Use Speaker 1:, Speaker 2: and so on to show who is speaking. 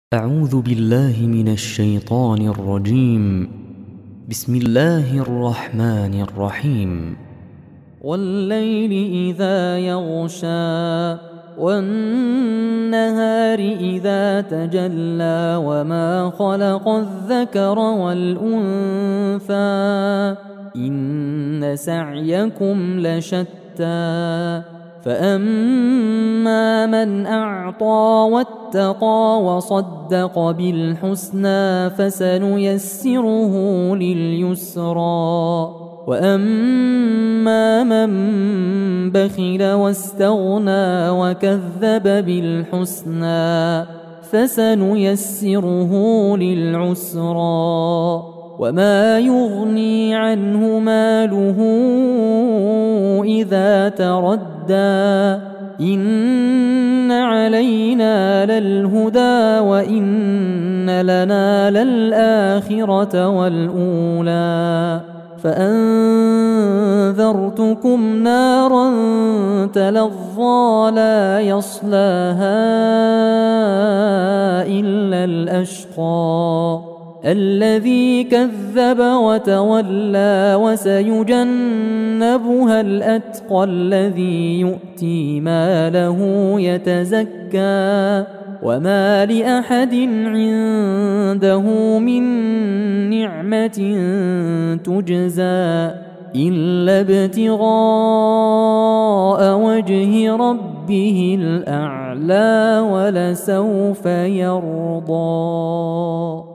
Speaker 1: أعوذ بالله من الشيطان الرجيم. بسم الله الرحمن الرحيم.
Speaker 2: والليل إذا يغشى والنهار إذا تجلى وما خلق الذكر والأنثى إن سعيكم لشتى فأما من أعطى واتقى وصدق بالحسنى فسنيسره لليسرى وأما من بخل واستغنى وكذب بالحسنى فسنيسره للعسرى وما يغني عنه ماله إذا تردى إن علينا للهدى وإن لنا للآخرة والأولى فأنذرتكم نارا تلظى لا يصلاها إلا الأشقى الذي كذب وتولى وسيجنبها الأتقى الذي يؤتي ماله يتزكى وما لأحد عنده من نعمة تجزى إلا ابتغاء وجه ربه الأعلى ولسوف يرضى.